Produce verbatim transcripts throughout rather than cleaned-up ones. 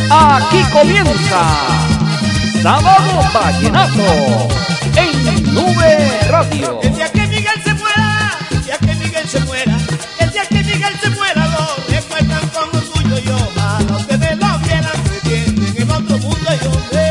Aquí comienza Sábado Vallenato en Nube Radio. El día que Miguel se muera, el día que Miguel se muera, el día que Miguel se muera, lo recuerdan con orgullo y ojalá ustedes lo vieran creyendo en el otro mundo y donde.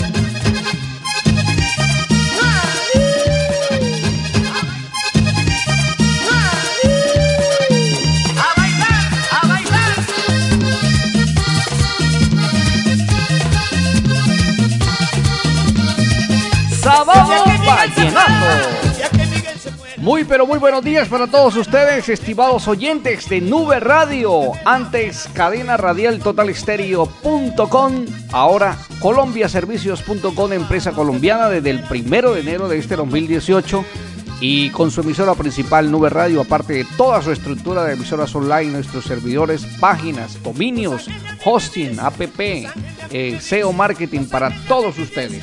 Sábado Vallenato. Muy pero muy buenos días para todos ustedes, estimados oyentes de Nube Radio, antes cadena radial total estéreo punto com, ahora colombia servicios punto com, empresa colombiana desde el primero de enero de este dos mil dieciocho, y con su emisora principal Nube Radio, aparte de toda su estructura de emisoras online, nuestros servidores, páginas, dominios, hosting, app, eh, S E O marketing para todos ustedes.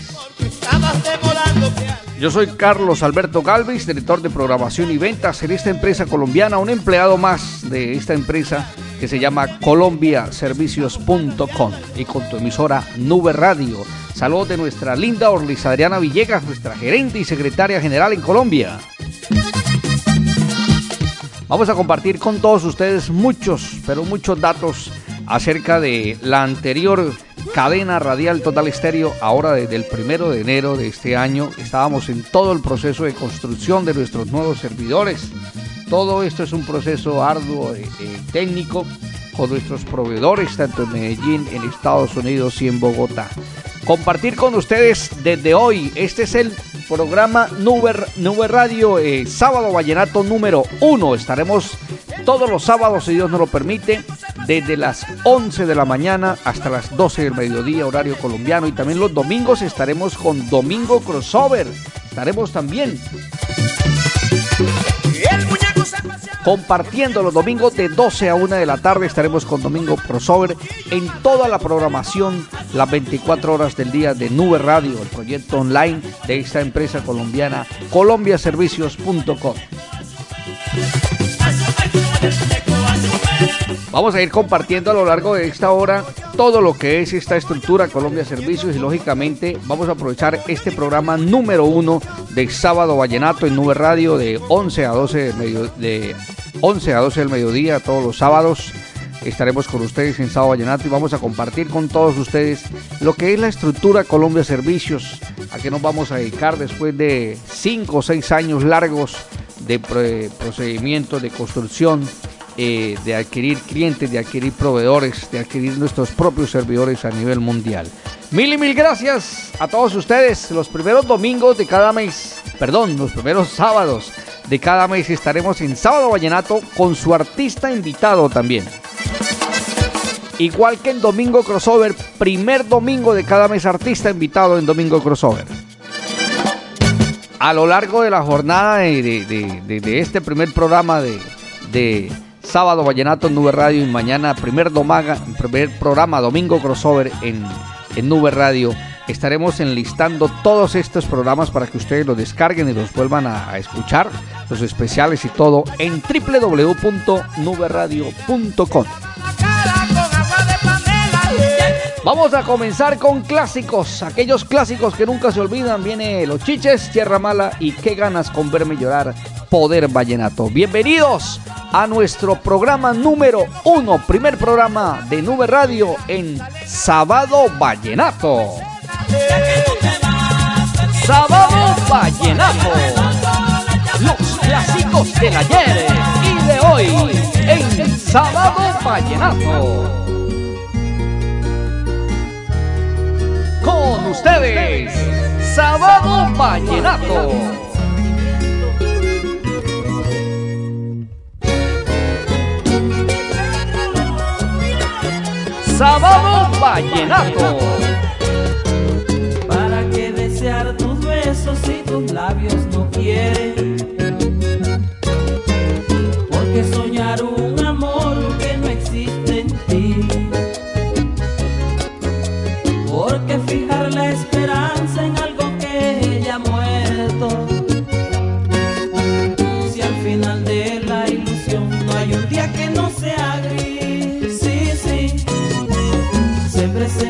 Yo soy Carlos Alberto Galvis, director de programación y ventas en esta empresa colombiana, un empleado más de esta empresa que se llama colombia servicios punto com, y con tu emisora Nube Radio. Saludos de nuestra linda Orlis Adriana Villegas, nuestra gerente y secretaria general en Colombia. Vamos a compartir con todos ustedes muchos, pero muchos datos acerca de la anterior cadena radial total estéreo. Ahora desde el primero de enero de este año estábamos en todo el proceso de construcción de nuestros nuevos servidores. Todo esto es un proceso arduo, eh, eh, técnico, con nuestros proveedores tanto en Medellín, en Estados Unidos y en Bogotá. Compartir con ustedes desde hoy, este es el programa Nube, Nube Radio, eh, Sábado Vallenato número uno. Estaremos todos los sábados, si Dios nos lo permite, desde las once de la mañana hasta las doce del mediodía, horario colombiano, y también los domingos estaremos con Domingo Crossover. Estaremos también compartiendo los domingos de doce a una de la tarde. Estaremos con Domingo Crossover en toda la programación, las veinticuatro horas del día de Nube Radio, el proyecto online de esta empresa colombiana colombia servicios punto com. Vamos a ir compartiendo a lo largo de esta hora todo lo que es esta estructura Colombia Servicios, y lógicamente vamos a aprovechar este programa número uno de Sábado Vallenato en Nube Radio de once a doce del medio, de once a doce del mediodía todos los sábados. Estaremos con ustedes en Sábado Vallenato y vamos a compartir con todos ustedes lo que es la estructura Colombia Servicios, a qué nos vamos a dedicar después de cinco o seis años largos de procedimientos de construcción, eh, de adquirir clientes, de adquirir proveedores, de adquirir nuestros propios servidores a nivel mundial. Mil y mil gracias a todos ustedes. Los primeros domingos de cada mes, perdón, los primeros sábados de cada mes estaremos en Sábado Vallenato con su artista invitado también. Igual que en Domingo Crossover, primer domingo de cada mes artista invitado en Domingo Crossover. A lo largo de la jornada de, de, de, de este primer programa de, de Sábado Vallenato en Nube Radio, y mañana primer, domaga, primer programa Domingo Crossover en, en Nube Radio, estaremos enlistando todos estos programas para que ustedes los descarguen y los vuelvan a, a escuchar, los especiales y todo en doble u doble u doble u punto nube radio punto com. Vamos a comenzar con clásicos, aquellos clásicos que nunca se olvidan. Viene Los Chiches, Tierra Mala y Qué ganas con verme llorar, Poder Vallenato. Bienvenidos a nuestro programa número uno, primer programa de Nube Radio en Sábado Vallenato. Sábado Vallenato, los clásicos del ayer y de hoy en Sábado Vallenato. Con ustedes, Sábado Vallenato. Sábado Vallenato. ¿Para qué desear tus besos si tus labios no quieren? Porque soñar un amor que no existe en ti. Porque fijar la esperanza en algo que ya ha muerto. Si al final de la ilusión no hay un día que no sea gris, sí, sí, siempre se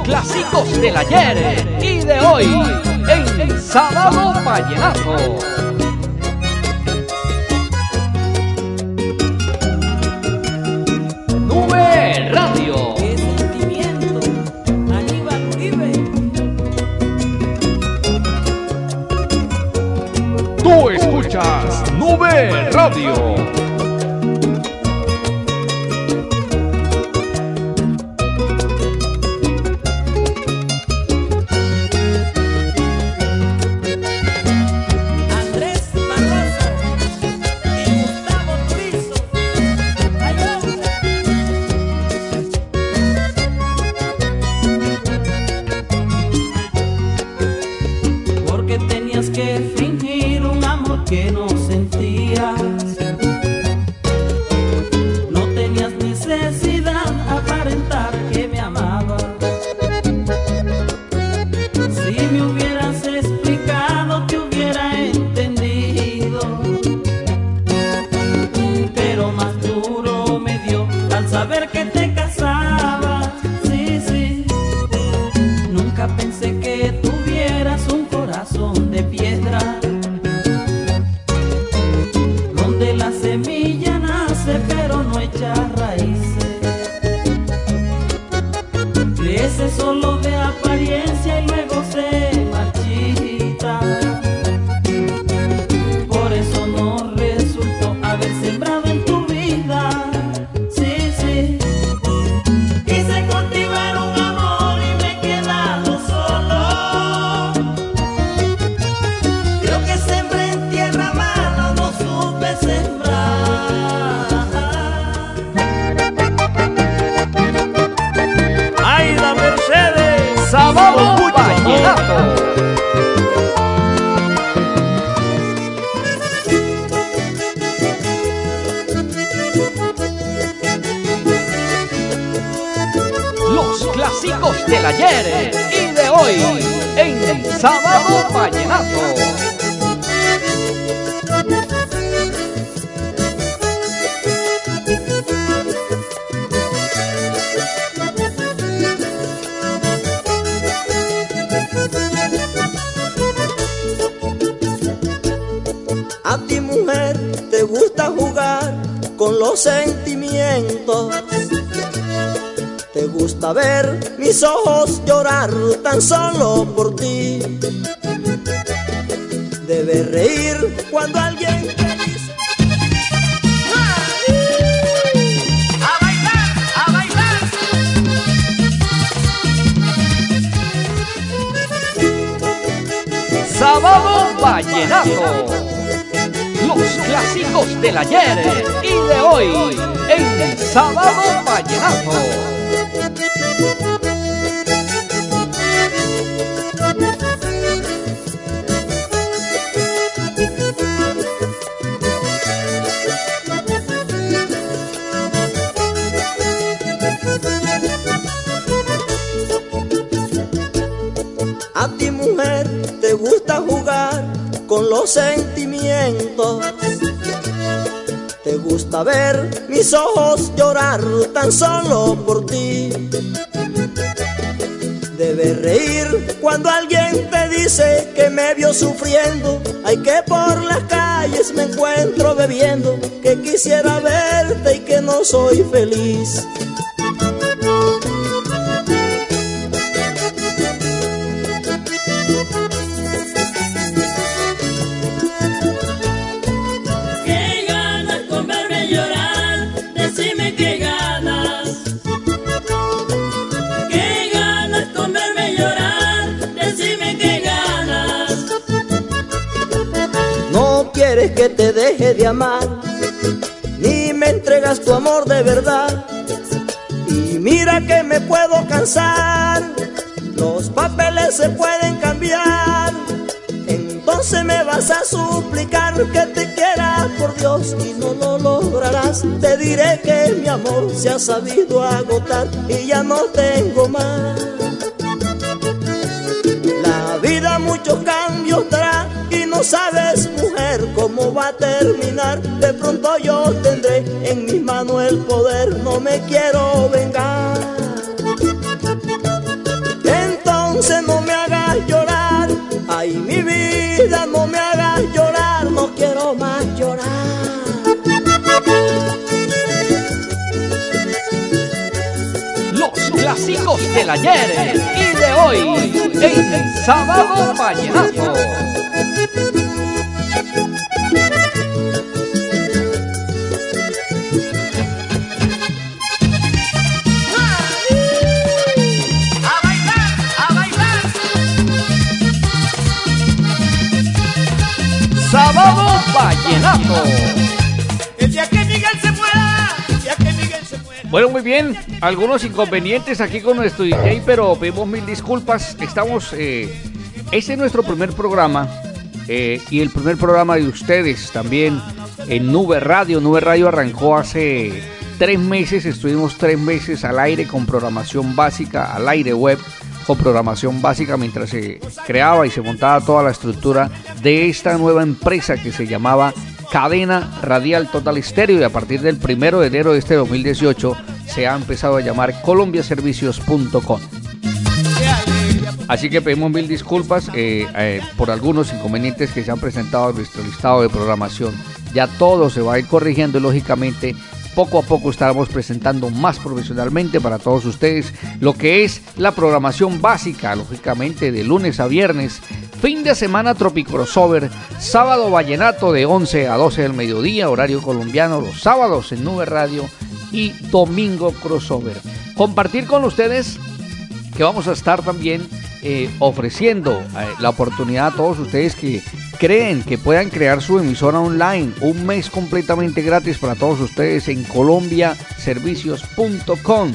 clásicos del ayer y de hoy en Sábado Vallenato. Nube Radio. Qué sentimiento, Aníbal Uribe. Tú escuchas Nube Radio. Que fingir un amor que no sentías, no tenías necesidad aparentar que me amabas. Si me hubieras explicado te hubiera entendido, pero más duro me dio al saber que te casabas. Sí, sí, nunca pensé que tuvieras un corazón de piedra, donde la semilla nace pero no echa raíces, crece solo de apariencia y luego se marchita. Por eso no resultó haber sembrado en tu vida. Sí, sí, quise cultivar un amor y me he quedado solo. Lo que sembré en tierra mala no supe sembrar. Aida Mercedes, Sábado Vallenato. Los clásicos del ayer y de hoy en Sábado Vallenato. A ti, mujer, te gusta jugar con los sentimientos. Te gusta ver mis ojos llorar tan solo por ti. Debes reír cuando alguien te dice: a bailar, a bailar. Sábado Vallenato. Los clásicos del ayer y de hoy en Sábado Vallenato. A ti, mujer, te gusta jugar con los sentimientos. Te gusta ver mis ojos llorar tan solo por ti. Debes reír cuando alguien te dice que me vio sufriendo. Ay, que por las calles me encuentro bebiendo, que quisiera verte y que no soy feliz. Qué ganas con verme llorar, decime qué ganas. Qué ganas con verme llorar, decime qué ganas. No quieres que te deje de amar, ni me entregas tu amor de verdad. Y mira que me puedo cansar, los papeles se pueden cambiar. Entonces me vas a suplicar que te quiera por Dios y no lo lograrás. Te diré que mi amor se ha sabido agotar y ya no tengo más. La vida muchos cambios trae y no sabes, mujer, cómo va a terminar. De pronto yo tendré en mis manos el poder, no me quiero vengar. del ayer y de hoy en Sábado Vallenato. Sábado Vallenato. El día que Miguel se muera, el día que Miguel se muera. Bueno, muy bien, algunos inconvenientes aquí con nuestro D J, pero pedimos mil disculpas. Estamos, eh, este es nuestro primer programa eh, y el primer programa de ustedes también en Nube Radio. Nube Radio arrancó hace tres meses, estuvimos tres meses al aire con programación básica, al aire web, con programación básica mientras se creaba y se montaba toda la estructura de esta nueva empresa que se llamaba Cadena Radial Total Estéreo, y a partir del primero de enero de este dos mil dieciocho se ha empezado a llamar Colombia Servicios punto com. Así que pedimos mil disculpas eh, eh, por algunos inconvenientes que se han presentado en nuestro listado de programación. Ya todo se va a ir corrigiendo y lógicamente poco a poco estaremos presentando más profesionalmente para todos ustedes lo que es la programación básica, lógicamente de lunes a viernes, fin de semana Tropic Crossover, sábado vallenato de once a doce del mediodía, horario colombiano, los sábados en Nube Radio y domingo crossover. Compartir con ustedes que vamos a estar también eh, ofreciendo eh, la oportunidad a todos ustedes que creen que puedan crear su emisora online, un mes completamente gratis para todos ustedes en Colombia Servicios punto com.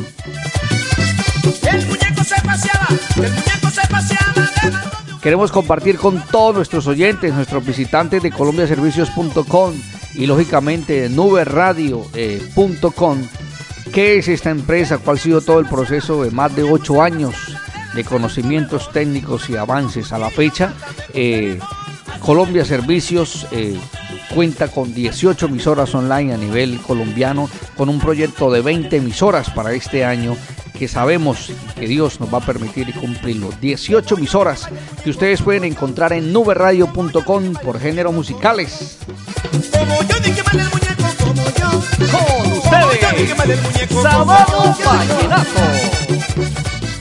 El muñeco se paseaba, el muñeco se paseaba de la... Queremos compartir con todos nuestros oyentes, nuestros visitantes de Colombia Servicios punto com y lógicamente de Nube Radio punto com, qué es esta empresa, cuál ha sido todo el proceso de más de ocho años de conocimientos técnicos y avances a la fecha. Eh, Colombia Servicios eh, cuenta con dieciocho emisoras online a nivel colombiano, con un proyecto de veinte emisoras para este año que sabemos que Dios nos va a permitir cumplirlo. dieciocho emisoras que ustedes pueden encontrar en Nube Radio punto com por géneros musicales. Como yo dije mal el muñeco, como yo. Con ustedes, Sábado Vallenato.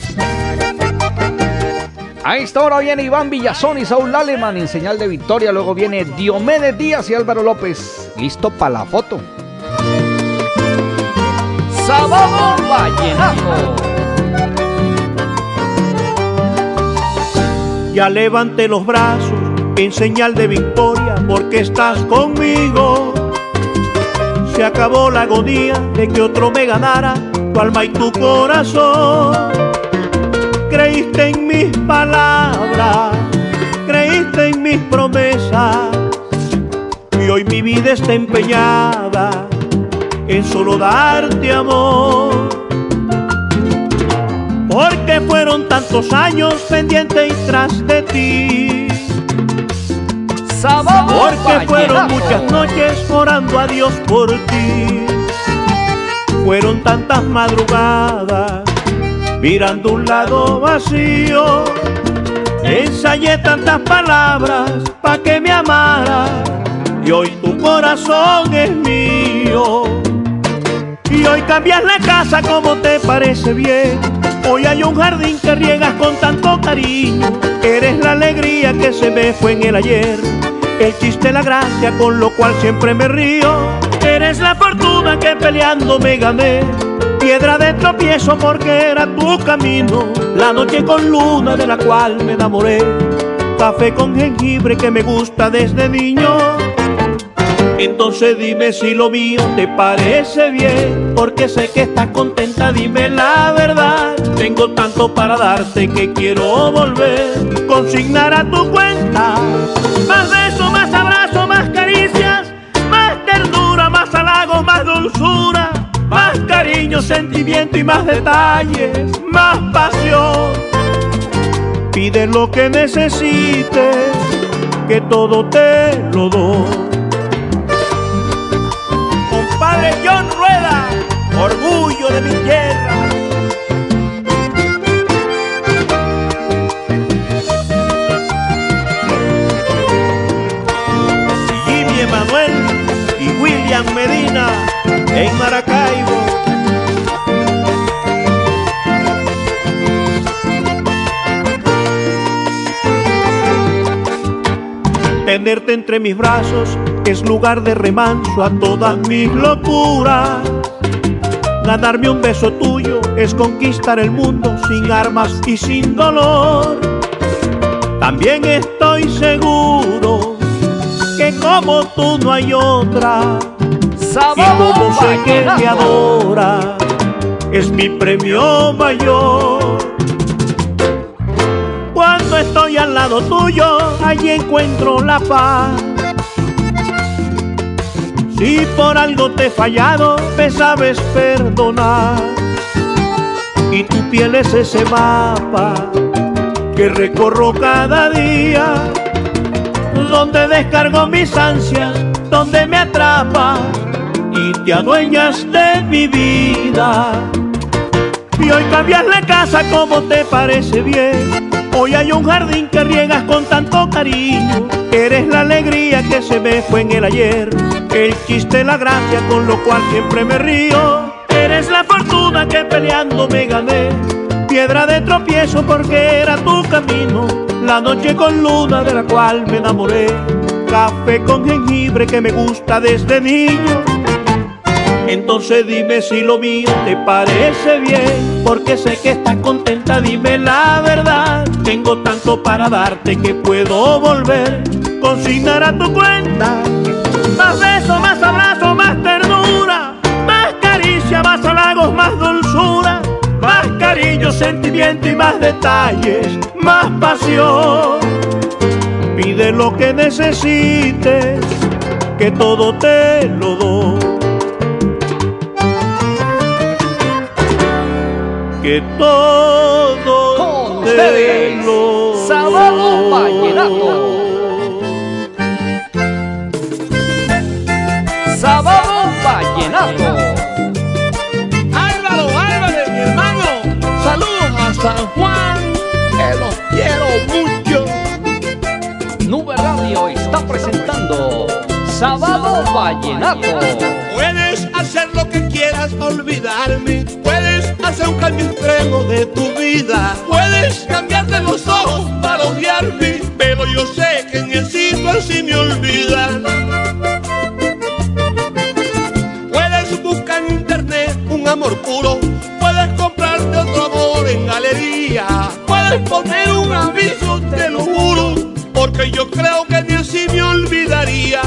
A esta hora viene Iván Villazón y Saúl Aleman en señal de victoria. Luego viene Diomedes Díaz y Álvaro López. Listo para la foto. Sábado Vallenato. Ya levanté los brazos en señal de victoria porque estás conmigo. Se acabó la agonía de que otro me ganara tu alma y tu corazón. Creíste en mis palabras, creíste en mis promesas, y hoy mi vida está empeñada en solo darte amor. Porque fueron tantos años pendiente y tras de ti. Sábado Porque fueron muchas noches orando a Dios por ti. Fueron tantas madrugadas mirando un lado vacío. Ensayé tantas palabras pa' que me amara, y hoy tu corazón es mío. Y hoy cambias la casa como te parece bien. Hoy hay un jardín que riegas con tanto cariño. Eres la alegría que se me fue en el ayer, el chiste, la gracia con lo cual siempre me río. Eres la fortuna que peleando me gané, piedra de tropiezo porque era tu camino. La noche con luna de la cual me enamoré, café con jengibre que me gusta desde niño. Entonces dime si lo mío te parece bien, porque sé que estás contenta, dime la verdad. Tengo tanto para darte que quiero volver, consignar a tu cuenta más besos, más abrazos, más caricias, más ternura, más halagos, más dulzura, más cariño, sentimiento y más detalles, más pasión. Pide lo que necesites, que todo te lo doy. Compadre John Rueda, orgullo de mi tierra. Jimmy Emanuel y William Medina en Maracaibo. Tenerte entre mis brazos es lugar de remanso a todas mis locuras. Ganarme un beso tuyo es conquistar el mundo sin armas y sin dolor. También estoy seguro que como tú no hay otra. Y como sé que me adora, es mi premio mayor. Cuando estoy al lado tuyo, allí encuentro la paz. Si por algo te he fallado, me sabes perdonar. Y tu piel es ese mapa que recorro cada día, donde descargo mis ansias, donde me atrapas y te adueñas de mi vida. Y hoy cambias la casa como te parece bien. Hoy hay un jardín que riegas con tanto cariño. Eres la alegría que se me fue en el ayer, el chiste, la gracia con lo cual siempre me río. Eres la fortuna que peleando me gané, piedra de tropiezo porque era tu camino, la noche con luna de la cual me enamoré, café con jengibre que me gusta desde niño. Entonces dime si lo mío te parece bien, porque sé que estás contenta, dime la verdad. Tengo tanto para darte que puedo volver, consignar a tu cuenta. Más besos, más abrazo, más ternura, más caricia, más halagos, más dulzura, más cariño, sentimiento y más detalles, más pasión. Pide lo que necesites, que todo te lo doy. Que todo con te ustedes, lo Sábado Vallenato. Sábado Vallenato. Álvaro Álvarez, mi hermano, saludos a San Juan, que los quiero mucho. Nube Radio está presentando Sábado Vallenato. Puedes hacer lo que quieras, olvidarme. Puedes hacer un cambio extremo de tu vida. Puedes cambiarte los ojos para odiarme, pero yo sé que necesito así me olvidan. Puedes buscar en internet un amor puro. Puedes comprarte otro amor en galería. Puedes poner un aviso, te lo juro, porque yo creo que ni así me olvidarías.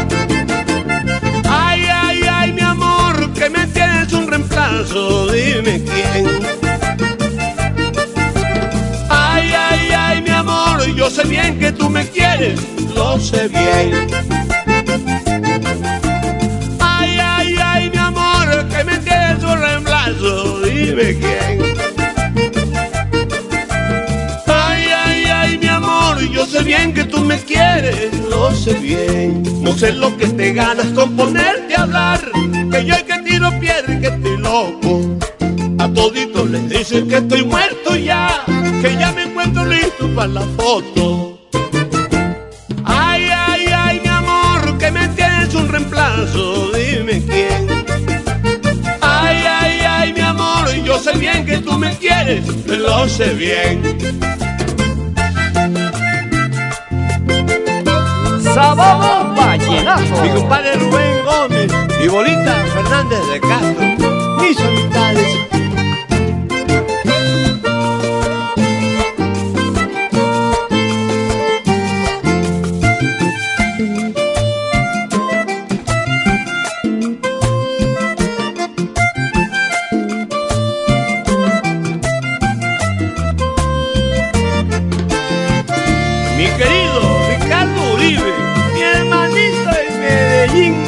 Ay, ay, ay, mi amor, que me tienes un reemplazo, dime quién. Ay, ay, ay, mi amor, yo sé bien que tú me quieres, lo sé bien. Ay, ay, ay, mi amor, que me tienes un reemplazo, dime quién. Ay, ay, ay, mi amor, yo sé bien que tú me quieres, lo sé bien. No sé lo que te ganas con ponerte a hablar, que yo hay que tiro piedra y que estoy loco. A toditos les dicen que estoy muerto ya, que ya me encuentro listo para la foto. Ay, ay, ay, mi amor, que me tienes un reemplazo, dime quién. Ay, ay, ay, mi amor, yo sé bien que tú me quieres, lo sé bien. Sábado Vallenato. Mi compadre Rubén Gómez y Bolita Fernández de Castro, mis amistades. Mi querido Ricardo Uribe, mi hermanito de Medellín.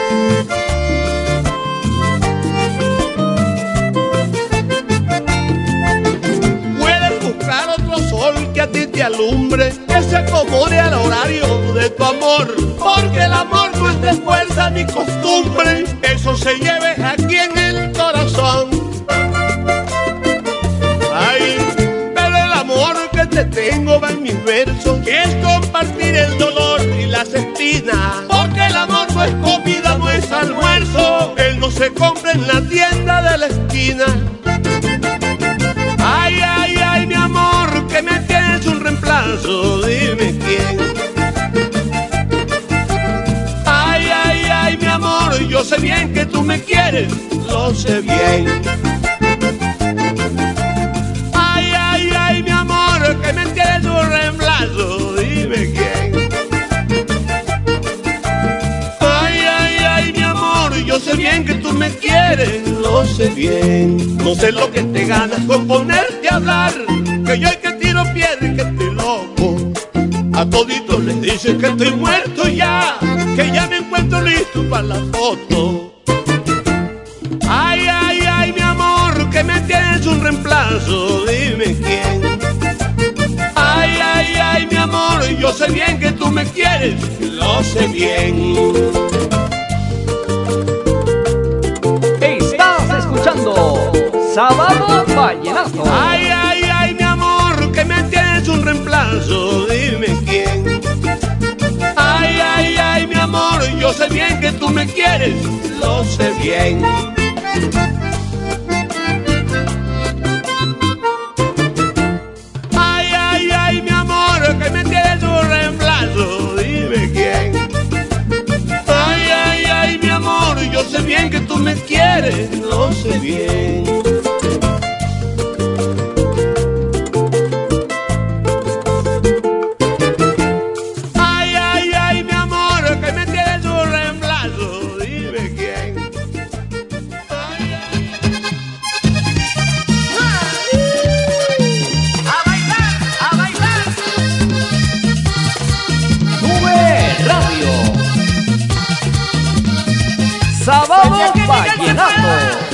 Puedes buscar otro sol que a ti te alumbre, que se acomode al horario de tu amor, porque el amor no es de fuerza ni costumbre, eso se lleve aquí en el corazón. Ay, pero el amor que te tengo va en mis versos, que es compartir el dolor y las espinas, porque el amor no es comida, no es almuerzo, él no se compra en la tienda de la esquina. Ay, ay, ay, mi amor, que me tienes un reemplazo, dime quién. sé bien que tú me quieres, lo sé bien. Ay, ay, ay, mi amor, que me tienes un reemplazo, dime quién. Ay, ay, ay, mi amor, yo sé bien que tú me quieres, lo sé bien. No sé lo que te ganas con ponerte a hablar, que yo hay que tiro piedra y que estoy loco. A toditos les dicen que estoy muerto ya, que ya me encuentro listo para la foto. Ay, ay, ay, mi amor, que me tienes un reemplazo, dime quién. Ay, ay, ay, mi amor, yo sé bien que tú me quieres, lo sé bien. Estás escuchando Sábado Vallenato. Ay, ay, ay, mi amor, que me tienes un reemplazo, dime quién. Ay, ay, ay, mi amor, yo sé bien que tú me quieres, lo sé bien. Ay, ay, ay, mi amor, que me tienes un reemplazo, dime quién. Ay, ay, ay, mi amor, yo sé bien que tú me quieres, lo sé bien. Sábado Vallenato.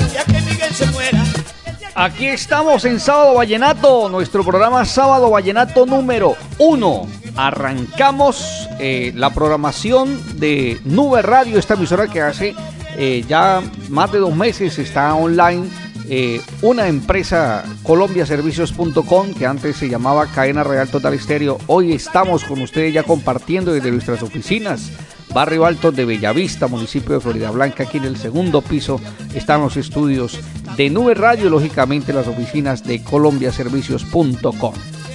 Aquí estamos en Sábado Vallenato, nuestro programa Sábado Vallenato número uno. Arrancamos eh, la programación de Nube Radio, esta emisora que hace eh, ya más de dos meses está online. Eh, una empresa, Colombia Servicios punto com, que antes se llamaba Cadena Real Total Estéreo. Hoy estamos con ustedes ya compartiendo desde nuestras oficinas, Barrio Alto de Bellavista, municipio de Florida Blanca. Aquí en el segundo piso están los estudios de Nube Radio, lógicamente las oficinas de Colombia Servicios punto com.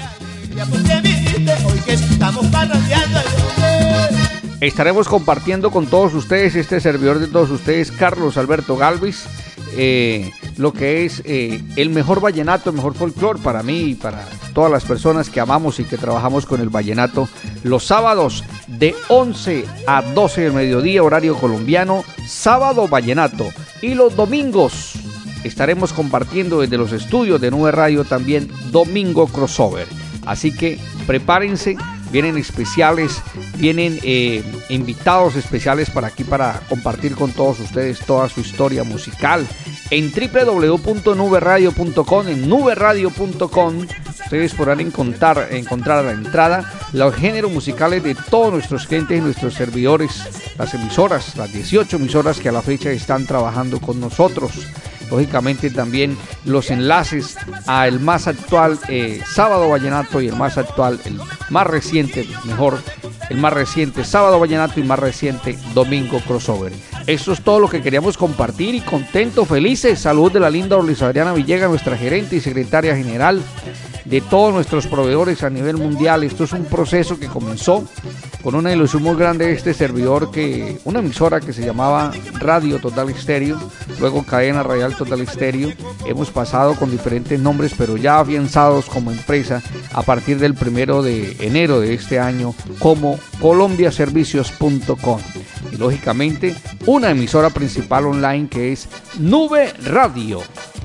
Estaremos compartiendo con todos ustedes, este servidor de todos ustedes, Carlos Alberto Galvis, eh, lo que es eh, el mejor vallenato, el mejor folclore para mí y para todas las personas que amamos y que trabajamos con el vallenato. Los sábados de once a doce del mediodía, horario colombiano, Sábado Vallenato. Y los domingos estaremos compartiendo desde los estudios de Nube Radio también Domingo Crossover. Así que prepárense, vienen especiales, vienen eh, invitados especiales para aquí para compartir con todos ustedes toda su historia musical. En doble u doble u doble u punto nube radio punto com, en nube radio punto com, ustedes podrán encontrar, encontrar a la entrada los géneros musicales de todos nuestros clientes y nuestros servidores, las emisoras, las dieciocho emisoras que a la fecha están trabajando con nosotros. Lógicamente también los enlaces al más actual eh, Sábado Vallenato y el más actual, el más reciente, mejor, el más reciente Sábado Vallenato y más reciente Domingo Crossover. Eso es todo lo que queríamos compartir y contentos, felices. Salud de la linda Luis Adriana Villegas, nuestra gerente y secretaria general, de todos nuestros proveedores a nivel mundial. Esto es un proceso que comenzó con una ilusión muy grande de este servidor, que una emisora que se llamaba Radio Total Estéreo, luego Cadena Real Total Estéreo. Hemos pasado con diferentes nombres, pero ya afianzados como empresa a partir del primero de enero de este año como Colombia Servicios punto com. Y lógicamente una emisora principal online que es Nube Radio.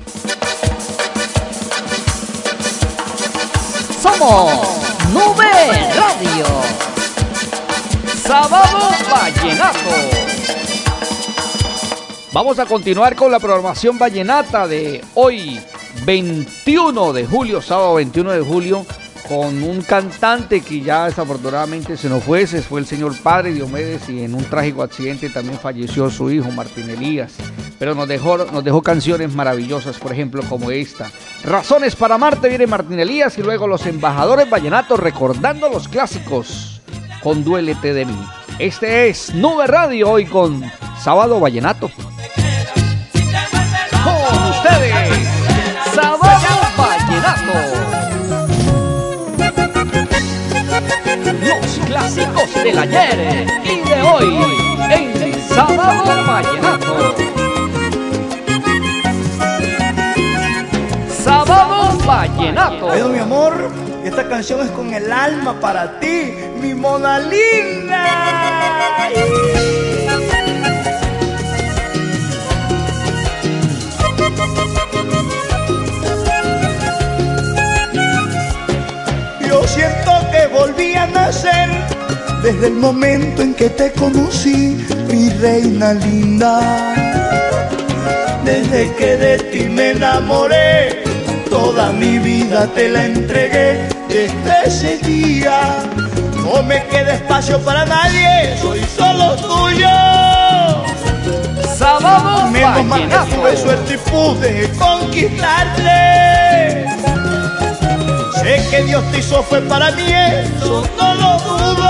Somos Nube Radio. Sábado Vallenato. Vamos a continuar con la programación vallenata de hoy, veintiuno de julio, sábado veintiuno de julio, con un cantante que ya desafortunadamente se nos fue, se fue el señor padre Diomedes, y en un trágico accidente también falleció su hijo Martín Elías. Pero nos dejó, nos dejó canciones maravillosas, por ejemplo, como esta. Razones para amarte, viene Martín Elías, y luego Los Embajadores Vallenatos recordando los clásicos con Duélete de mí. Este es Nube Radio, hoy con Sábado Vallenato. Con ustedes, Sábado Vallenato. Los clásicos del ayer y de hoy en Sábado Vallenato. Vallenato. Bueno, mi amor, esta canción es con el alma para ti, mi mona linda. Yo siento que volví a nacer desde el momento en que te conocí, mi reina linda. Desde que de ti me enamoré, toda mi vida te la entregué. Desde ese día no me queda espacio para nadie, soy solo tuyo. Sábado Menos mal que Vallenato. tuve suerte y pude conquistarte. Sé que Dios te hizo fue para mí, eso no lo dudo.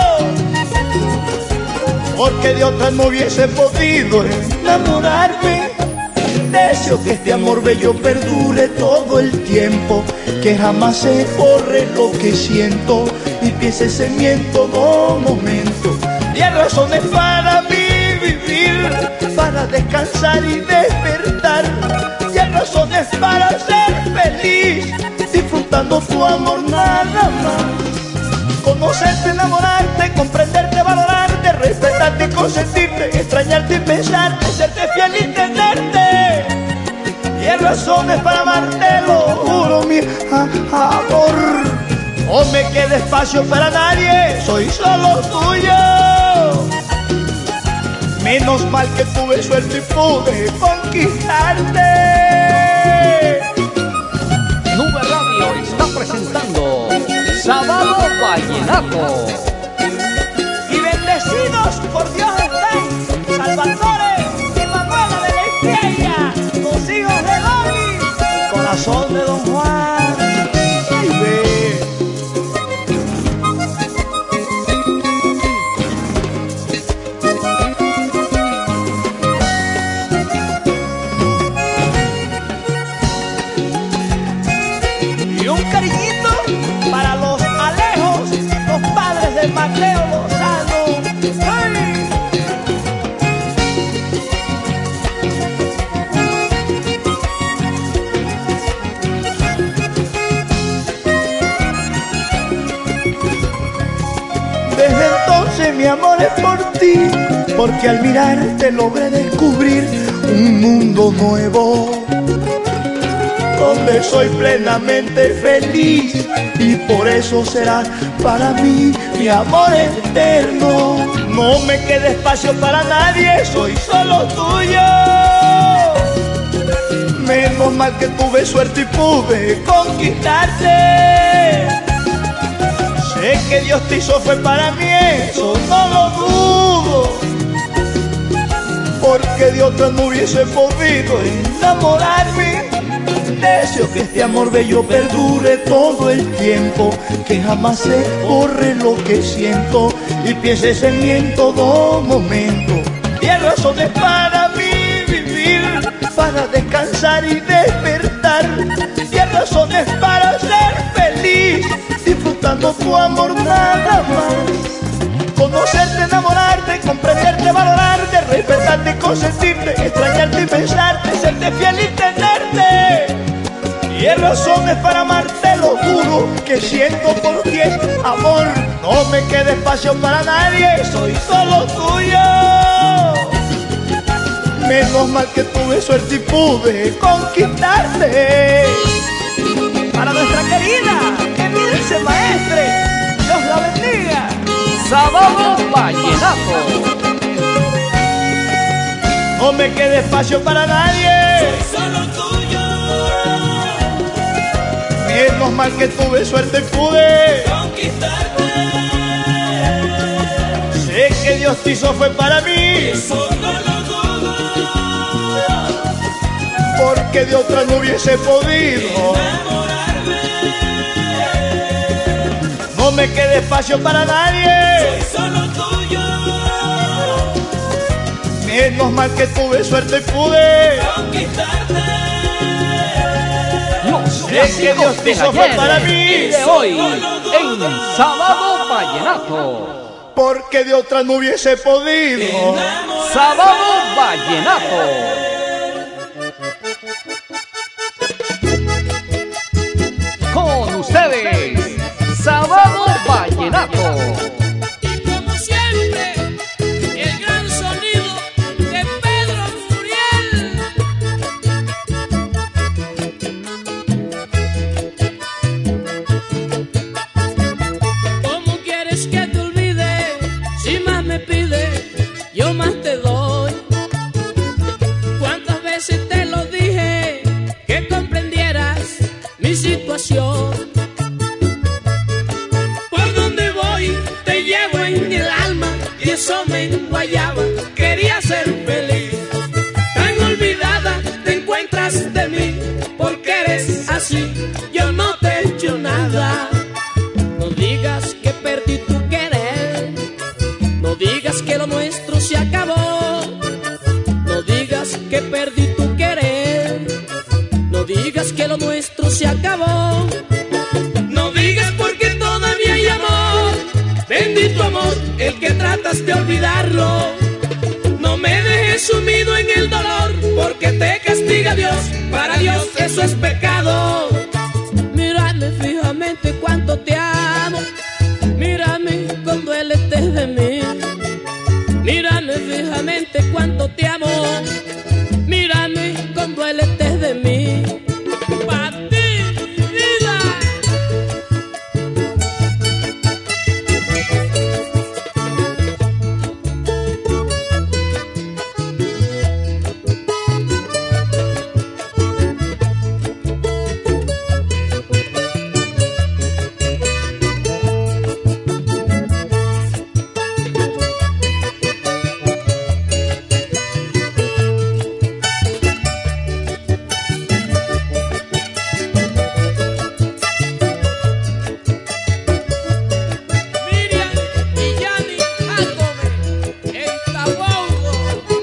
Porque de otra no hubiese podido enamorarme. Deseo que este amor bello perdure todo el tiempo, que jamás se borre lo que siento y pienses en mí en todo momento. Y hay razones para mí vivir, para descansar y despertar. Y hay razones para ser feliz, disfrutando tu amor nada más. Conocerte, enamorarte, comprenderte, valorarte, respetarte y consentirte, extrañarte y pensarte, serte fiel y entenderte. Y hay razones para amarte, lo juro, mi amor. No me queda espacio para nadie, soy solo tuyo. Menos mal que tuve suerte y pude conquistarte. Nube Radio está presentando Sábado Vallenato. Y bendecidos por Dios estén Salvatore y Manuela de la Estrella, los hijos de Loli, el corazón de Don Juan. Ay, ve. Y un cariñito para los Alejos, los padres de Mateo Lozano. ¡Ay! Desde entonces mi amor es por ti, porque al mirarte logré descubrir un mundo nuevo, donde soy plenamente feliz, y por eso serás para mí mi amor eterno. No me queda espacio para nadie, soy solo tuyo. Menos mal que tuve suerte y pude conquistarte. Sé que Dios te hizo fue para mí, eso no lo dudo. Porque de otra no hubiese podido enamorarme. Deseo que este amor bello perdure todo el tiempo, que jamás se borre lo que siento y pienses en mí en todo momento. Y hay razones para mí vivir, para descansar y despertar. Y hay razones para ser feliz, disfrutando tu amor nada más. Conocerte, enamorarte, comprenderte, valorarte, respetarte y consentirte, extrañarte y pensarte, serte fiel y tenerte. Y hay razones para amarte, lo juro, que siento por ti es amor. No me queda espacio para nadie, soy solo tuyo. Menos mal que tuve suerte y pude conquistarte. Para nuestra querida Emilce Maestre, Dios la bendiga. Sábado Vallenato. No me queda espacio para nadie, Soy solo tuyo. menos mal que tuve suerte y pude Conquistarte. Sé que Dios te hizo fue para mí, Eso no lo dudo. porque de otra no hubiese podido. Enamorarme. No me queda espacio para nadie, Soy solo tuyo. menos mal que tuve suerte y pude. Conquistarte. Los Sé que clásicos Dios te de hizo fue para ayer mí, y de hoy en Sábado Vallenato. porque de otra no hubiese podido. Sábado Vallenato. Con ustedes, Sábado Vallenato. Y como siempre, el gran sonido de Pedro Muriel. ¿Cómo quieres que te olvide? Si más me pide, yo más te doy. ¿Cuántas veces te lo dije que comprendieras mi situación? Por donde voy te llevo en el alma y eso me enguayaba. Quería ser feliz, tan olvidada te encuentras de mí. Porque eres así, yo no te he hecho nada. No digas que perdí tu querer, no digas que lo nuestro se acabó. No digas que perdí tu querer, no digas que lo nuestro se acabó. No digas porque todavía hay amor, bendito amor, el que tratas de olvidarlo. No me dejes sumido en el dolor, porque te castiga Dios, para Dios eso es pecado. Mírame fijamente cuánto te amo, mírame cuando duele de mí. Mírame fijamente cuánto te amo, mírame cuando duele de mí. Pa' ti, vida. Miriam y Yanni Jacome en Tabogo.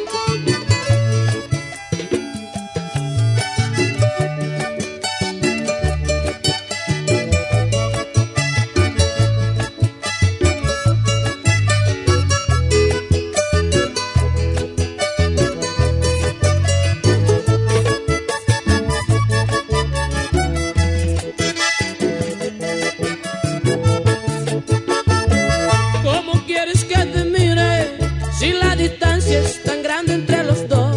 ¿Cómo quieres que te mire si la distancia es tan grande entre los dos?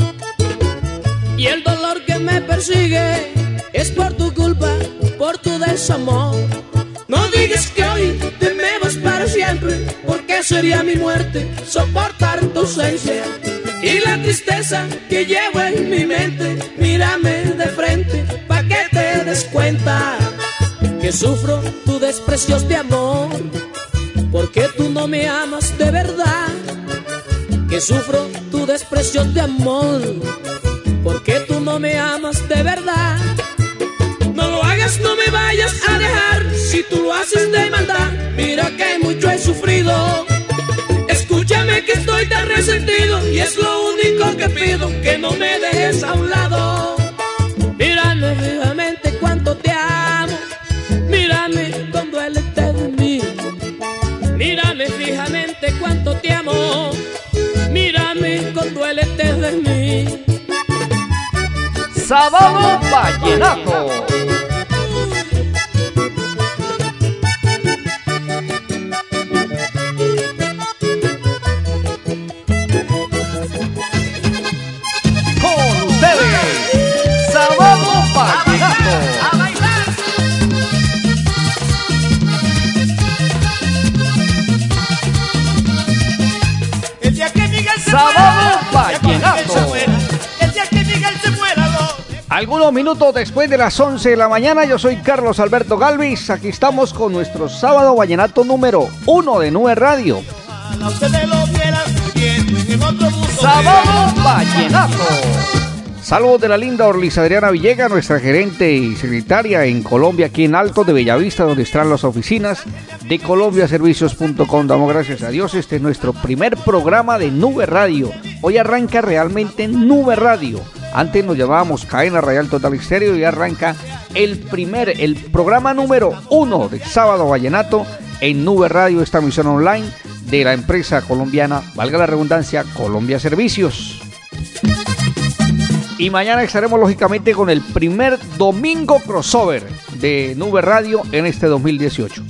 Y el dolor que me persigue es por tu culpa, por tu desamor. No digas que hoy te me vas para siempre, porque sería mi muerte soportar tu ausencia y la tristeza que llevo en mi mente. Mírame de frente pa' que te des cuenta que sufro tu desprecio de amor, porque tú no me amas de verdad. Que sufro tu desprecio de amor, porque tú no me amas de verdad. No lo hagas, no me vayas a dejar, si tú lo haces de maldad. Mira que mucho he sufrido, escúchame que estoy tan resentido, y es lo único que pido, que no me dejes a un lado. Mírame fijamente cuánto te amo, mírame cuando duele de mí. Mírame fijamente cuánto te amo, mírame cuando duele de mí. Sábado Vallenato. Con ustedes, Sábado Vallenato. El día que Miguel se Sábado muera, Vallenato. el día que Miguel se muera, lo- Algunos minutos después de las once de la mañana, yo soy Carlos Alberto Galvis. Aquí estamos con nuestro Sábado Vallenato número uno de Nube Radio. ojalá ustedes lo vieran viviendo en otro mundo. Sábado Vallenato. Saludos de la linda Orlis Adriana Villegas, nuestra gerente y secretaria en Colombia, aquí en Altos de Bellavista, donde están las oficinas de colombia servicios punto com. Damos gracias a Dios, este es nuestro primer programa de Nube Radio. Hoy arranca realmente Nube Radio. Antes nos llamábamos Cadena Radial Total Estéreo y arranca el primer, el programa número uno de Sábado Vallenato en Nube Radio, esta emisión online de la empresa colombiana, valga la redundancia, Colombia Servicios. Y mañana estaremos lógicamente con el primer domingo crossover de Nube Radio en este dos mil dieciocho.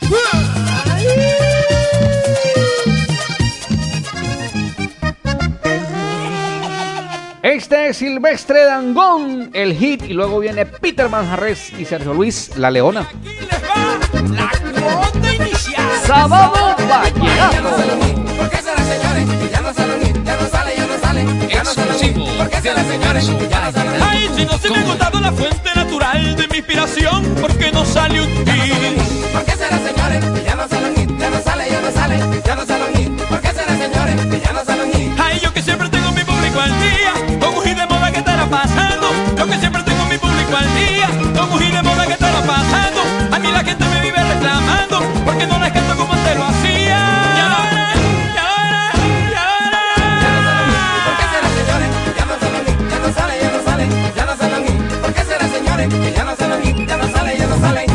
Este es Silvestre Dangond, el hit, y luego viene Peter Manjarres y Sergio Luis, La Leona. La cuota inicial. Sábado Vallenato. ¿Por qué será, señores? Ya no sale, ya no sale, ya no sale, ya no sale. ¿Por qué será, señores? Ya no sale. Ay, si no se me ha agotado la fuente natural de mi inspiración, ¿por qué no sale un hit? ¿Por qué será, señores? Ya no sale un hit, ya no sale, ya no sale, ya no sale un hit. ¿Por qué será, señores? Ya no sale un hit. Ay, yo que siempre tengo mi público al día, con un hit de moda que estará pasando. Yo que siempre tengo mi público al día, con un hit de moda que estará pasando. A mí la gente me vive reclamando, porque no les canto como antes lo hacía. Y ahora, y ahora, y ahora. ¿Por qué será, señores? Ya no sale un hit, ya no sale, ya no sale, ya no sale un hit. ¿Por qué será, señores? Ya no sale un hit, ya no sale, ya no sale.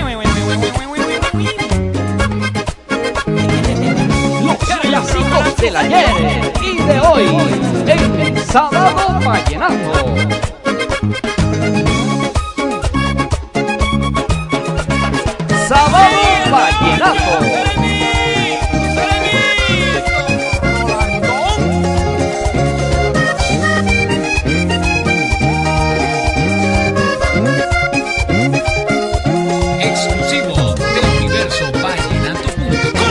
Los clásicos del ayer y de hoy en Sábado Vallenato. Sábado Vallenato. Exclusivo del universo vallenato punto com.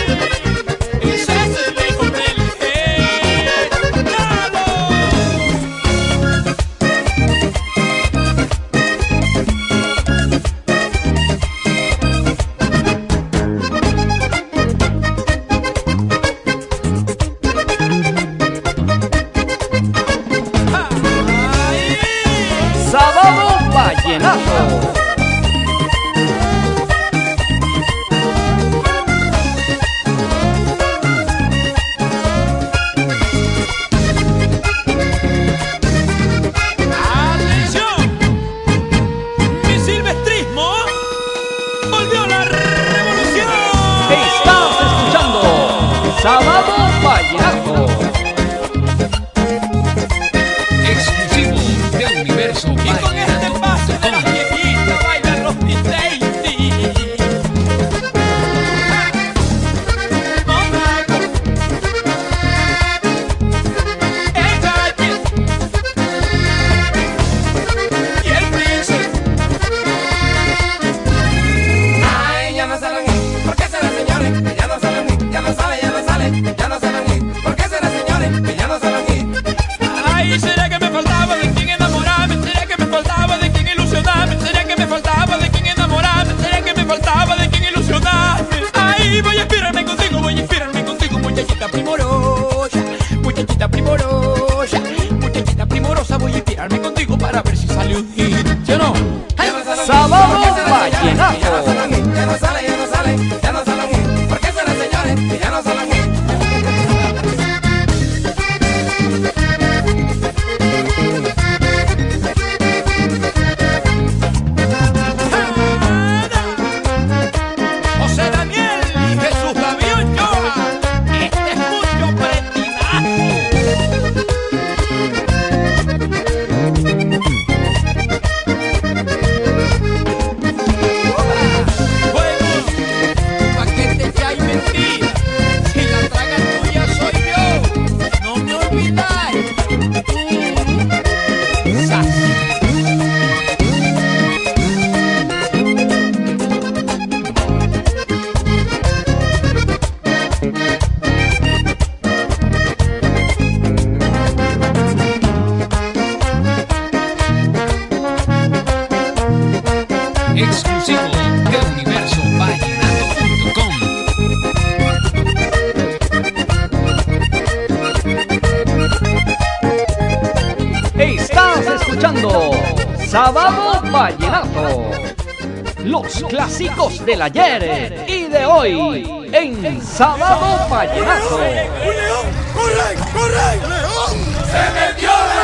Sábado Vallenato. ¡Atención! Mi silvestrismo volvió a la revolución. Estás escuchando Sábado Vallenato. Exclusivo del universo Y con este pase de las vallenato punto com. viejitas bailan los Disney. Y el príncipe. Ay, ya no sale un hit. ¿Por qué será, señores? Ya no sale un hit, ya no sale, ya no sale, ya no sale un hit. ¿Por qué será, señores? Ya no sale un hit. Ay, ¿será que me faltaba de quien enamorarme? ¿Será que me faltaba de quien ilusionarme? ¿Será que me faltaba de quien enamorarme? ¿Será que me faltaba de quien ilusionarme? Ay, voy a inspirarme contigo, voy a inspirarme contigo, muchachita primorosa, muchachita primorosa, muchachita primorosa, voy a inspirarme contigo para ver si sale un hit, ¿sí o no? Ya no sale un hit. Sábado ¿Por qué será, señores? Vallenato. Ya no sale un hit, ya no sale, ya no sale, ya no sale un hit. ¿Por qué será, señores? Ya no sale un hit. José Daniel y Jesús David Ochoa, este es mucho pretinazo. Bueno, pa' que te echáis mentira, si la traga tuya soy yo, no me olvidáis. Mm. Sas. Exclusivo del universo vallenato punto com. Estás escuchando Sábado Vallenato. Los clásicos del ayer y de hoy en Sábado Vallenato. ¡Corre, corre! ¡León! ¡Se metió la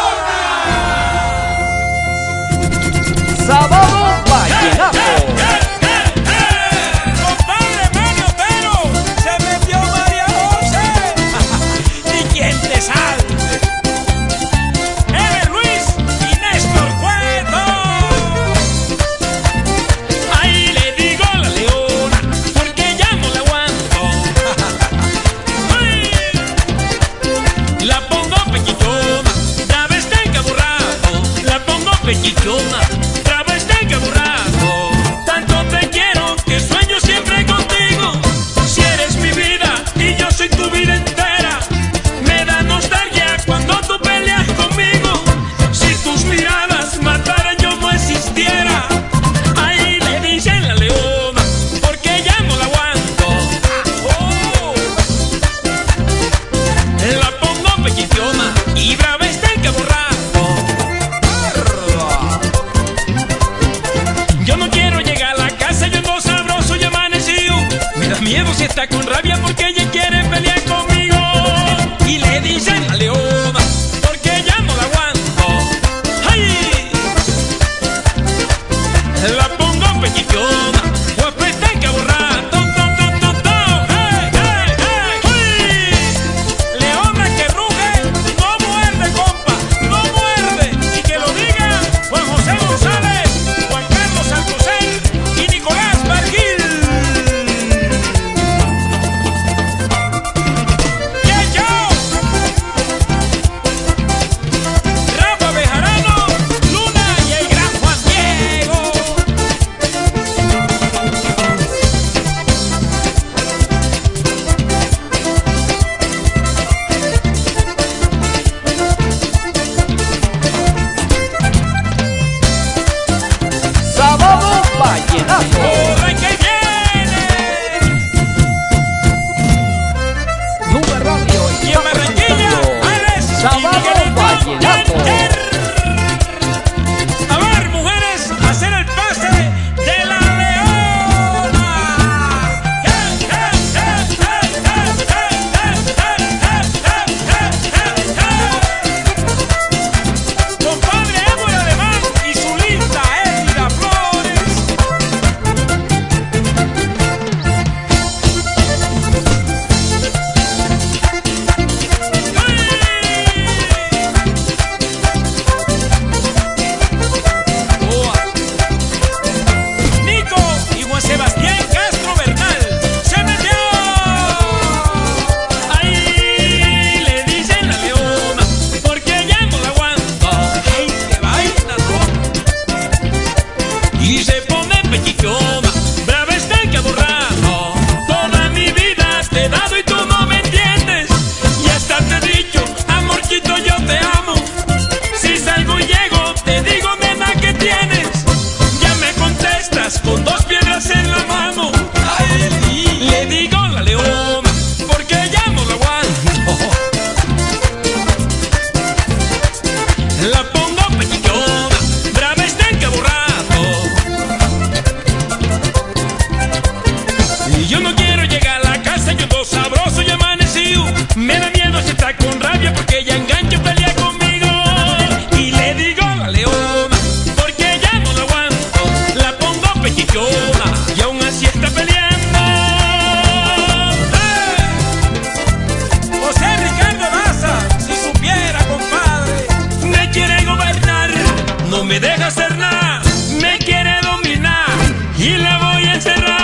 leona! Sábado Vallenato. ¡Compadre Mario Otero! ¡Se metió María José! ¡Y quién te salve! ¡Ever Luis y Néstor Cueto! Me da miedo si está con rabia porque ella engancha y pelea conmigo. Y le digo la leona porque ya no la aguanto. La pongo pechichona y aún así está peleando. ¡Eh! José Ricardo Daza, si supiera, compadre. Me quiere gobernar, no me deja hacer nada. Me quiere dominar y la voy a encerrar.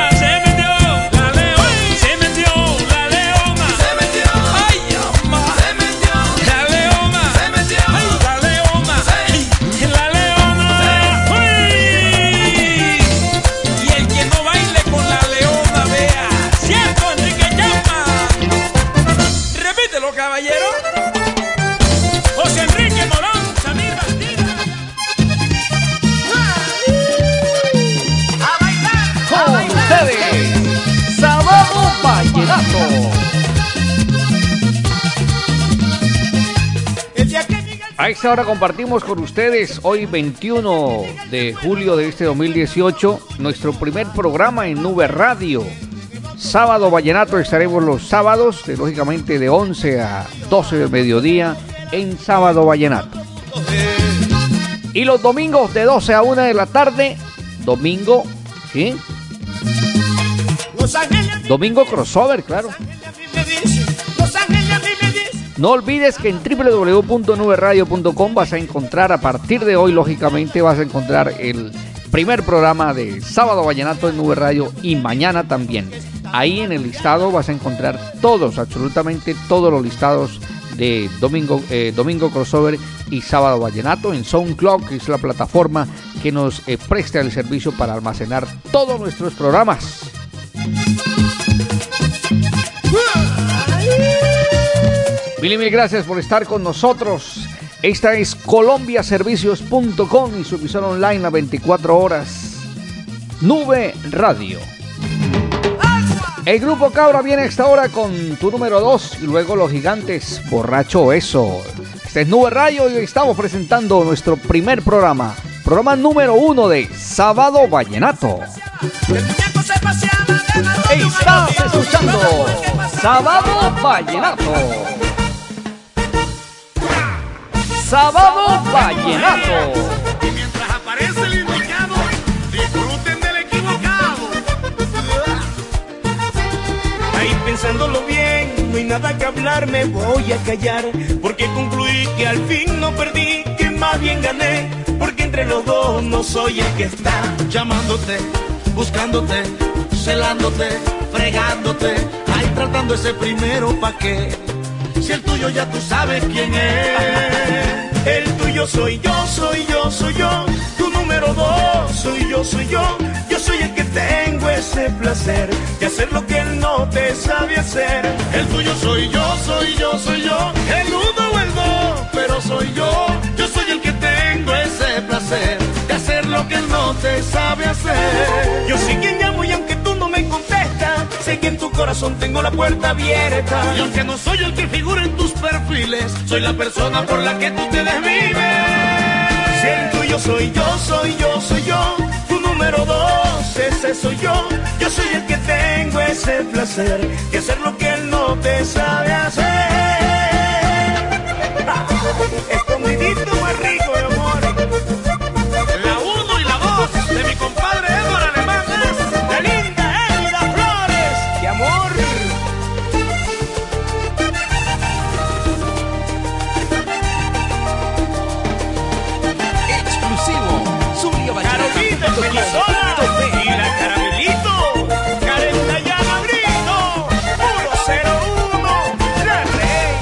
A esta hora compartimos con ustedes hoy veintiuno de julio de este dos mil dieciocho nuestro primer programa en Nube Radio. Sábado Vallenato, estaremos los sábados, de, lógicamente de once a doce del mediodía en Sábado Vallenato. Y los domingos de doce a una de la tarde, domingo, ¿sí? Domingo crossover, claro. No olvides que en doble u doble u doble u punto nube radio punto com vas a encontrar, a partir de hoy, lógicamente, vas a encontrar el primer programa de Sábado Vallenato en Nube Radio y mañana también. Ahí en el listado vas a encontrar todos, absolutamente todos los listados de Domingo, eh, Domingo Crossover y Sábado Vallenato en SoundCloud, que es la plataforma que nos eh, presta el servicio para almacenar todos nuestros programas. Mil y mil gracias por estar con nosotros. Esta es Colombia Servicios punto com y su emisora online las veinticuatro horas. Nube Radio. El Grupo Cabra viene a esta hora con tu número dos y luego Los Gigantes, Borracho Eso. Este es Nube Radio y hoy estamos presentando nuestro primer programa. Programa número uno de Sábado Vallenato. Estás escuchando Sábado Vallenato. Sábado Vallenato. Y mientras aparece el indicado, disfruten del equivocado. Ahí pensándolo bien, no hay nada que hablar, me voy a callar, porque concluí que al fin no perdí, que más bien gané, porque entre los dos no soy el que está Llamándote, buscándote, celándote, fregándote, ahí tratando ese primero pa' qué. Si el tuyo ya tú sabes quién es. El tuyo soy yo, soy yo, soy yo. Tu número dos, soy yo, soy yo. Yo soy el que tengo ese placer de hacer lo que él no te sabe hacer. El tuyo soy yo, soy yo, soy yo. El uno o el dos, pero soy yo. Yo soy el que tengo ese placer de hacer lo que él no te sabe hacer. Yo soy quien llamo y aunque tú no me contestas, sé que en tu corazón tengo la puerta abierta. Y aunque no soy el que figura en tus perfiles, soy la persona por la que tú te desvives. Si el tuyo soy yo, soy yo, soy yo. Tu número dos, ese soy yo. Yo soy el que tengo ese placer de hacer lo que él no te sabe hacer. Escondidito muy rico, mi amor. La uno y la dos de mi compadre Edward Alemán. La linda Elida Flores, qué amor. Exclusivo, Zulia Vallenato. Carolina Felizola y la Caramelito, Karen Dayana Brito, puro cero uno, la reina.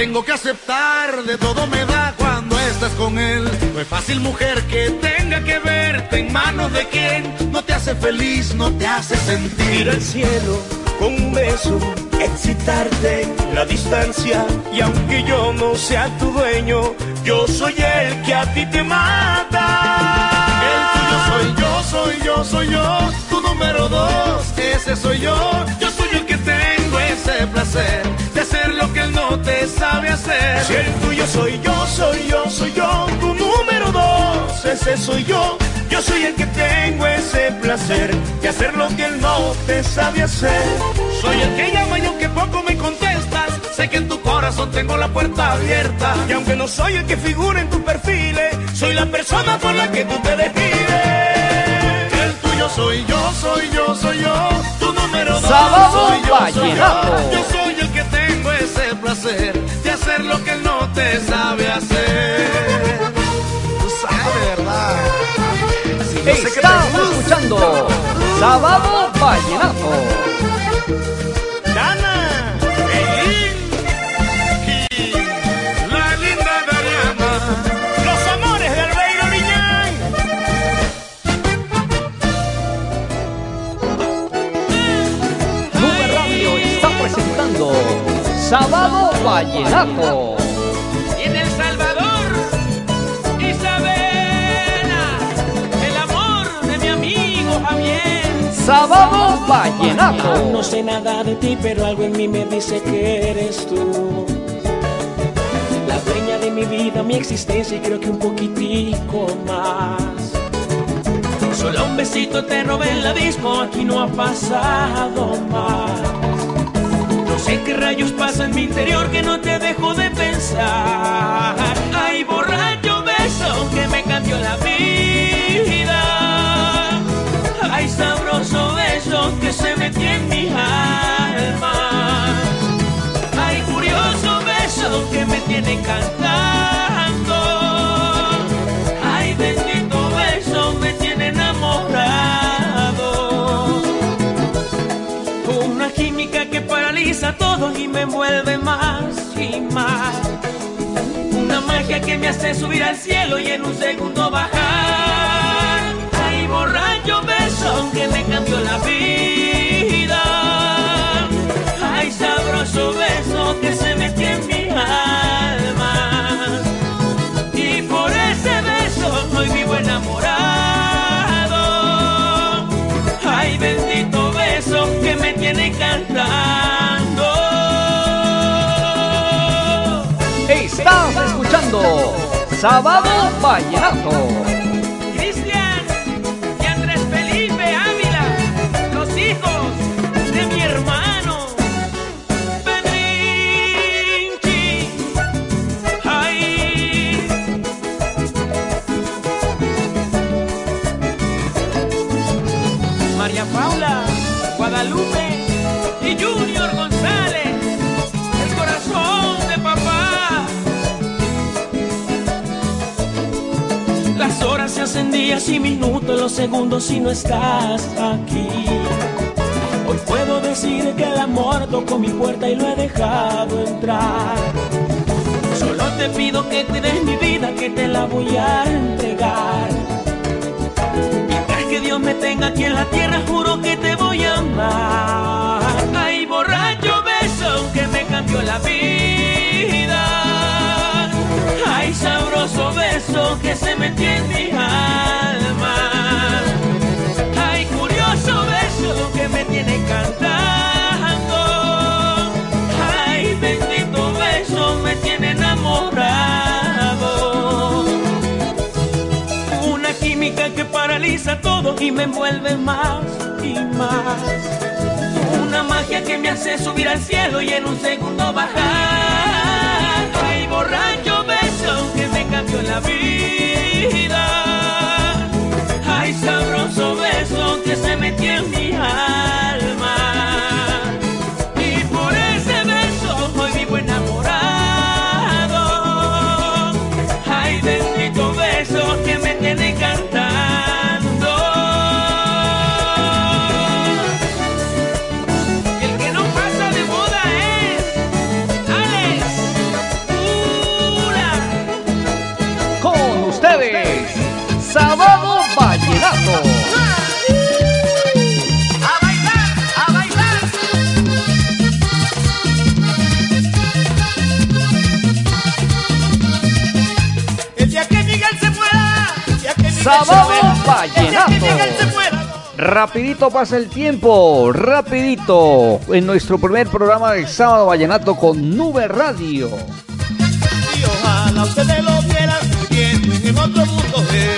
tengo que aceptar, de todo me da cuando estás con él. No es fácil, mujer, que tenga que verte en manos de quien no te hace feliz, no te hace sentir. Ir al cielo con un beso, excitarte en la distancia. Y aunque yo no sea tu dueño, yo soy el que a ti te mata. El tuyo soy yo, soy yo, soy yo. Tu número dos, ese soy yo. Yo soy el que tengo ese placer de hacer lo que él no te sabe hacer. Si el tuyo soy yo, soy yo, soy yo. Tu número dos, ese soy yo. Yo soy el que tengo ese placer de hacer lo que él no te sabe hacer. Soy el que llama y aunque poco me contestas, sé que en tu corazón tengo la puerta abierta. Y aunque no soy el que figura en tus perfiles, soy la persona por la que tú te despides. El tuyo soy yo, soy yo, soy yo. Tu número dos, Sábado soy yo, Vallenato. soy yo. Yo soy el que tengo ese placer de hacer lo que él no te sabe hacer. Tú sabes de verdad. Si yo sé que te Estás gusta. escuchando Sábado Vallenato. Dana, Eileen y la linda Dariana. los amores del Albeiro Liñán. Nube Radio está presentando Sábado Vallenato. Y en El Salvador, Isabela, el amor de mi amigo Javier. Sábado Vallenato. No sé nada de ti, pero algo en mí me dice que eres tú, la dueña de mi vida, mi existencia y creo que un poquitico más. Solo un besito te robé en la disco, aquí no ha pasado más. No sé qué rayos pasa en mi interior que no te dejo de pensar. Ay, borracho beso que me cambió la vida. Ay, sabroso beso que se metió en mi alma. Ay, curioso beso que me tiene cantando. Ay, bendito beso me tiene enamorado. Una química que paraliza todo y me envuelve más y más. Una magia que me hace subir al cielo y en un segundo bajar. Ay, borracho beso que me cambió la vida. Ay, sabroso beso que se metió en mi alma. Y por ese beso hoy vivo enamorado. Ay, bendito beso que me tiene cantando. Estás escuchando Sábado Vallenato. Cristian y Andrés Felipe Ávila, los hijos de mi hermano Pedrinchi. Ay, María Paula, Guadalupe y Junior González, el corazón de papá. Las horas se hacen días y minutos, los segundos si no estás aquí. Hoy puedo decir que el amor tocó mi puerta y lo he dejado entrar. Solo te pido que cuides mi vida, que te la voy a entregar. Mientras que Dios me tenga aquí en la tierra, juro que te voy a amar. Ay, borracho beso que me cambió la vida. Ay, sabroso beso que se metió en mi alma. Ay, curioso beso que me tiene cantando. Ay, bendito beso me tiene enamorado. Una química que paraliza todo y me envuelve más y más. Una magia que me hace subir al cielo y en un segundo bajar. Ay, borracho beso que me cambió la vida. Ay, sabroso beso que se metió en mi alma. Y por ese beso hoy vivo enamorado. Ay, bendito beso que me tiene cantando. El que no pasa de moda es Alex Con ustedes, Sábado Vallenato. A bailar, a bailar. El día que Miguel se muera, el día que Miguel Sábado se muera, Vallenato. el día que Miguel se muera. Rapidito pasa el tiempo, rapidito, en nuestro primer programa de Sábado Vallenato con Nube Radio. Y ojalá ustedes lo vieran viviendo en otro mundo. eh.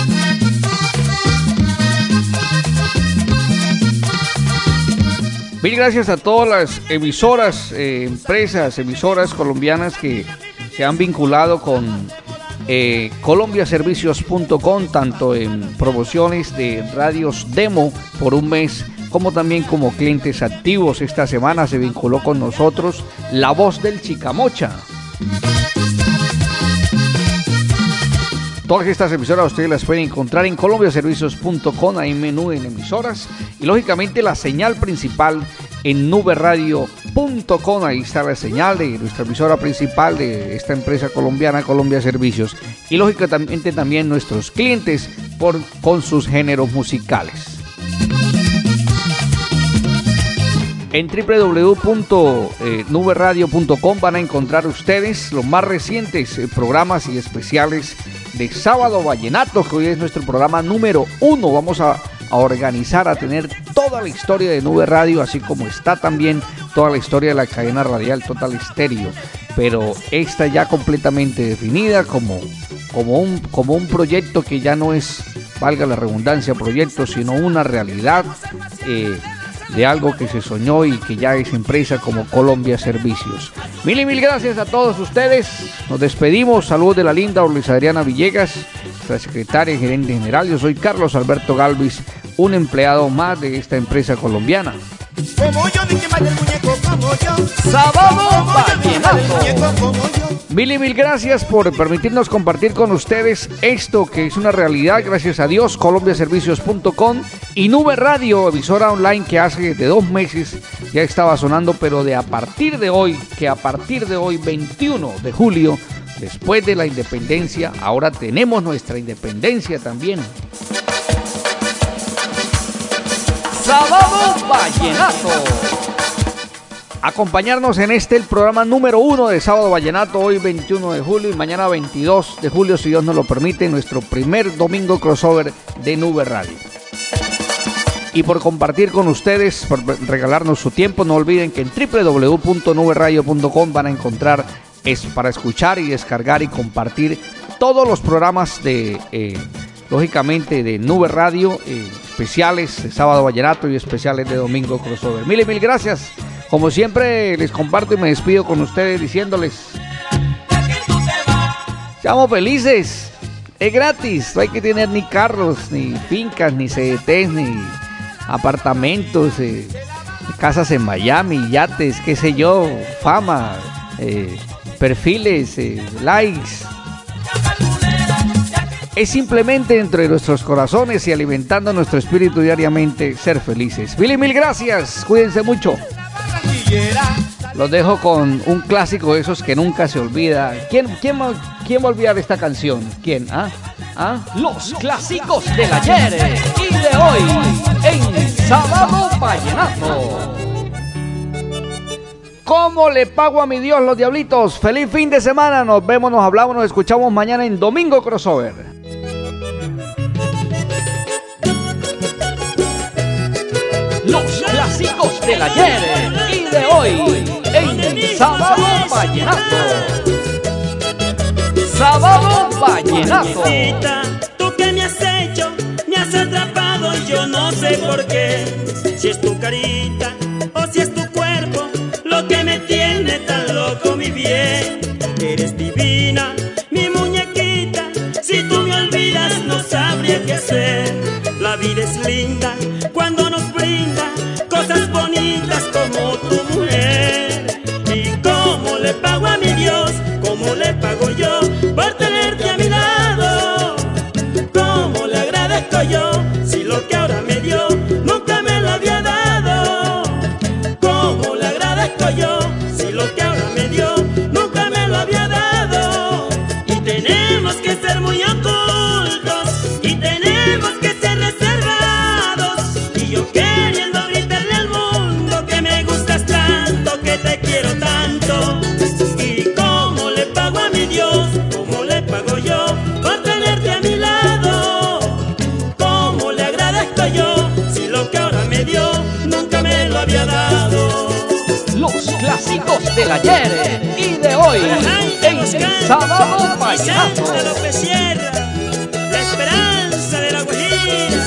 Mil gracias a todas las emisoras, eh, empresas, emisoras colombianas que se han vinculado con eh, Colombia Servicios punto com, tanto en promociones de radios demo por un mes, como también como clientes activos. Esta semana se vinculó con nosotros La Voz del Chicamocha. Todas estas emisoras ustedes las pueden encontrar en Colombia Servicios punto com, ahí menú en emisoras, y lógicamente la señal principal en Nube Radio punto com, ahí está la señal de nuestra emisora principal de esta empresa colombiana, Colombia Servicios, y lógicamente también nuestros clientes por, con sus géneros musicales. En doble u doble u doble u punto nube radio punto com van a encontrar ustedes los más recientes eh, programas y especiales de Sábado Vallenato, que hoy es nuestro programa número uno. Vamos a, a organizar, a tener toda la historia de Nube Radio, así como está también toda la historia de la cadena radial Total Estéreo, pero esta ya completamente definida como, como, un, como un proyecto que ya no es, valga la redundancia, proyecto, sino una realidad eh, de algo que se soñó y que ya es empresa como Colombia Servicios. Mil y mil gracias a todos ustedes. Nos despedimos. Saludos de la linda Luis Adriana Villegas, nuestra secretaria y gerente general. Yo soy Carlos Alberto Galvis, un empleado más de esta empresa colombiana. Como yo, ni que vaya el muñeco como yo. Sábado Vallenato. Mil y mil gracias por permitirnos compartir con ustedes esto que es una realidad, gracias a Dios. Colombia Servicios punto com y Nube Radio, emisora online que hace de dos meses ya estaba sonando, pero de a partir de hoy, que a partir de hoy, veintiuno de julio, después de la independencia, ahora tenemos nuestra independencia también. Sábado Vallenato. Acompañarnos en este, el programa número uno de Sábado Vallenato, hoy veintiuno de julio y mañana veintidós de julio, si Dios nos lo permite, nuestro primer domingo crossover de Nube Radio. Y por compartir con ustedes, por regalarnos su tiempo, no olviden que en doble u doble u doble u punto nube radio punto com van a encontrar es para escuchar y descargar y compartir todos los programas de... Eh, lógicamente de Nube Radio, eh, especiales de Sábado Vallenato y especiales de Domingo Crossover. Mil y mil gracias. Como siempre les comparto y me despido con ustedes diciéndoles: seamos felices, es gratis, no hay que tener ni carros, ni fincas, ni C D Ts, ni apartamentos, eh, casas en Miami, yates, qué sé yo, fama, eh, perfiles, eh, likes. Es simplemente dentro de nuestros corazones y alimentando nuestro espíritu diariamente ser felices. Mil y mil gracias, cuídense mucho. Los dejo con un clásico de esos que nunca se olvida. ¿Quién, quién, quién va a olvidar esta canción? ¿Quién? ¿Ah? ¿Ah? Los clásicos del ayer y de hoy en Sábado Vallenato. ¿Cómo le pago a mi Dios, los diablitos? Feliz fin de semana. Nos vemos, nos hablamos, nos escuchamos mañana en Domingo Crossover. Los clásicos del ayer y de hoy en Sábado Vallenato. Sábado Vallenato. Tú que me has hecho, me has atrapado y yo no sé por qué. Si es tu carita o si es tu cuerpo lo que me tiene tan loco, mi bien. Eres divina, mi muñequita. Si tú me olvidas no sabría qué hacer. La vida es linda cuando nos brinda cosas bonitas como tu mujer. Y cómo le pago a mi Dios, cómo le pago yo por tenerte a mi lado. Cómo le agradezco yo si lo que ahora me dio nunca me lo había dado. Cómo le agradezco yo si lo que ahora me dio nunca me lo había dado. Y tenemos que ser muy del ayer y de hoy en Sábado Vallenato. La esperanza de la Guajira.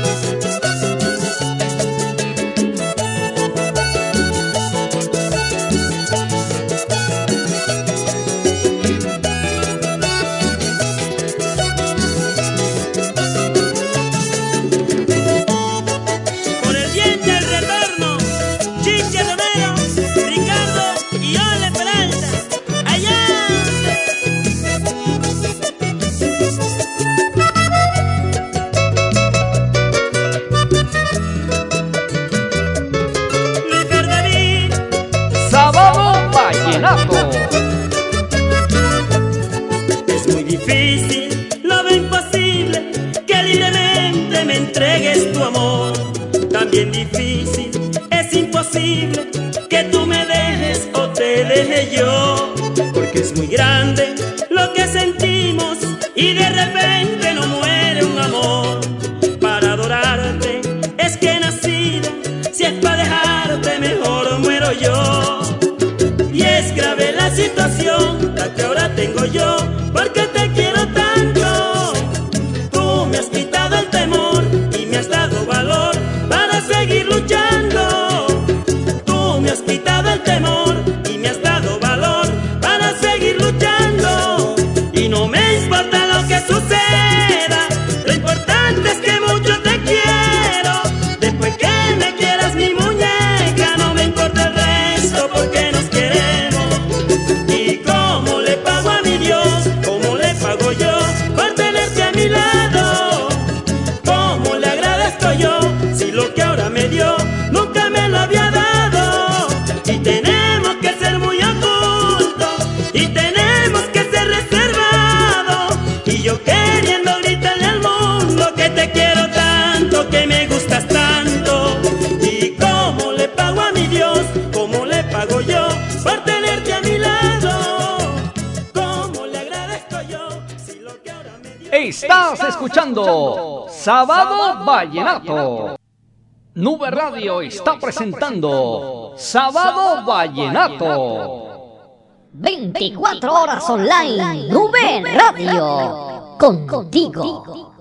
Por el bien del retorno, Chiche Romero, Ricardo y Ole Peralta. Allá. Sábado Vallenato. Es muy difícil, lo veo imposible, que libremente me entregues tu amor. También difícil, es imposible que tú me dejes o te deje yo. Porque es muy grande lo que sentimos y de repente no muere un amor. Para adorarte es que he nacido, si es para dejarte mejor muero yo. Y es grave la situación, la que ahora tengo yo, porque te quiero tanto. Tú me has quitado el temor y me has dado valor para seguir luchando. Tú me has quitado el temor y me has dado valor para seguir luchando. Y no me importa lo que suceda, lo importante es que mucho te quiero. Después que me quieras mi muñeca, no me importa el resto porque nos queremos. Y cómo le pago a mi Dios, cómo le pago yo por tenerte a mi lado. Cómo le agradezco yo si lo que ahora me dio nunca me lo había dado. Y tenemos que ser muy ocultos y tenemos que ser reservados. Y yo queriendo gritarle al mundo que te quiero tanto, que me gustas tanto. Y cómo le pago a mi Dios, cómo le pago yo por tenerte a mi lado. Cómo le agradezco yo si lo que ahora me dio. Estás escuchando Sábado Vallenato. Nube Radio está presentando Sábado Vallenato. veinticuatro horas online, Nube Radio, contigo.